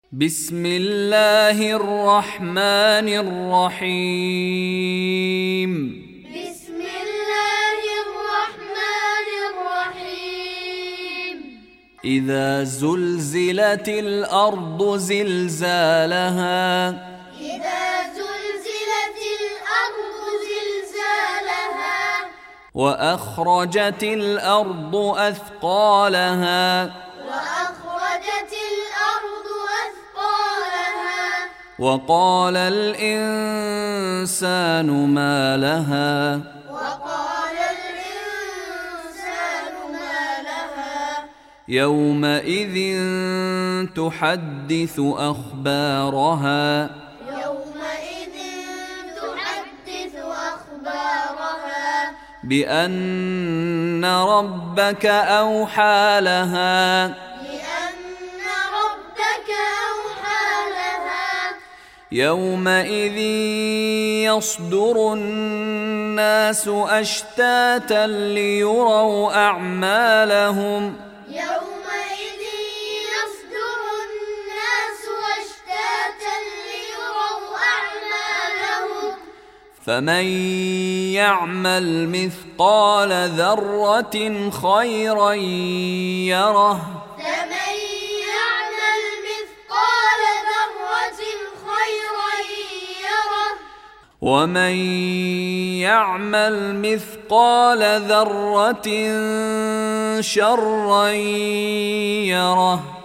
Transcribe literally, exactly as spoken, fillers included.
بسم الله الرحمن الرحيم بسم الله الرحمن الرحيم إذا زلزلت الأرض زلزالها إذا زلزلت الأرض زلزالها وأخرجت الأرض أثقالها وأخرجت الأرض أثقالها وقال الإنسان ما لها وقال الإنسان ما لها يومئذ تحدث أخبارها يومئذ تحدث أخبارها بأن ربك أوحى لها بأن ربك أوحى لها يومئذ يصدر الناس أشتاتا ليروا أعمالهم يومئذ يصدر الناس أشتاتا ليروا أعمالهم فمن يعمل مثقال ذرة خيرا يره فمن يعمل مثقال ذرة خيرا يره ومن يعمل مثقال ذرة شرا يره